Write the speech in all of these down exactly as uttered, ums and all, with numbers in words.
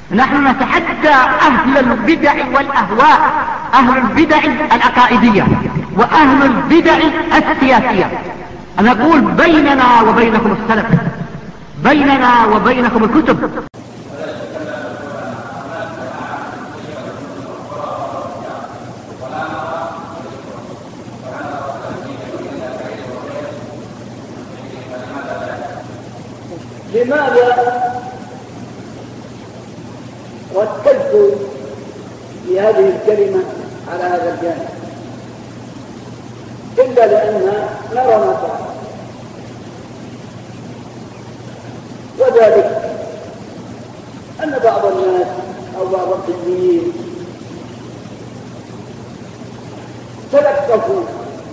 نحن نتحدى أهل البدع والأهواء، أهل البدع العقائدية وأهل البدع السياسية. نقول بيننا وبينكم السلف، بيننا وبينكم الكتب. لماذا ركزت في هذه الكلمة على هذا الجانب؟ إلا لأن نرى ما صار، وذلك أن بعض الناس أو بعض الطبيين تلقفوا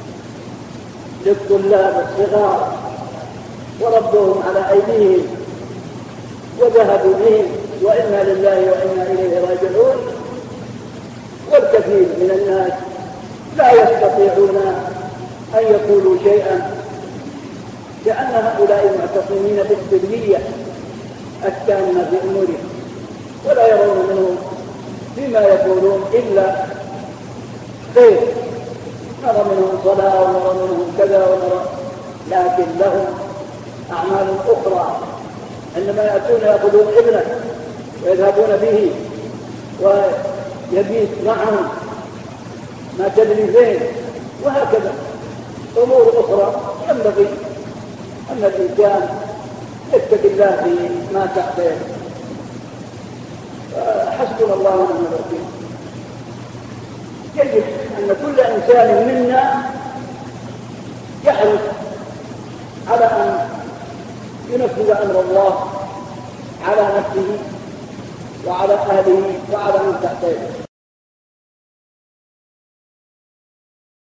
للطلاب الصغار وربوهم على أيديهم وذهبوا بهم، وإنا لله وإنا إليه راجعون. والكثير من الناس لا يستطيعون أن يقولوا شيئا، لأن هؤلاء معتصمين بالسرية التامة في أمورهم، ولا يرون منهم فيما يقولون إلا خير. نرى منهم صلاة ونرى منهم كذا ونرى، لكن لهم أعمال أخرى. عندما يأتون يأخذون ابنه ويذهبون به ويبيت معهم ما تدري فين، وهكذا أمور أخرى. ينبغي أن الإنسان يتقي الله فيما تحته. حسبنا الله ونعم الوكيل. يجب أن كل إنسان منا يحرص على أن ينفذ أمر الله على نفسه وعلى أهله وعلى من تحته.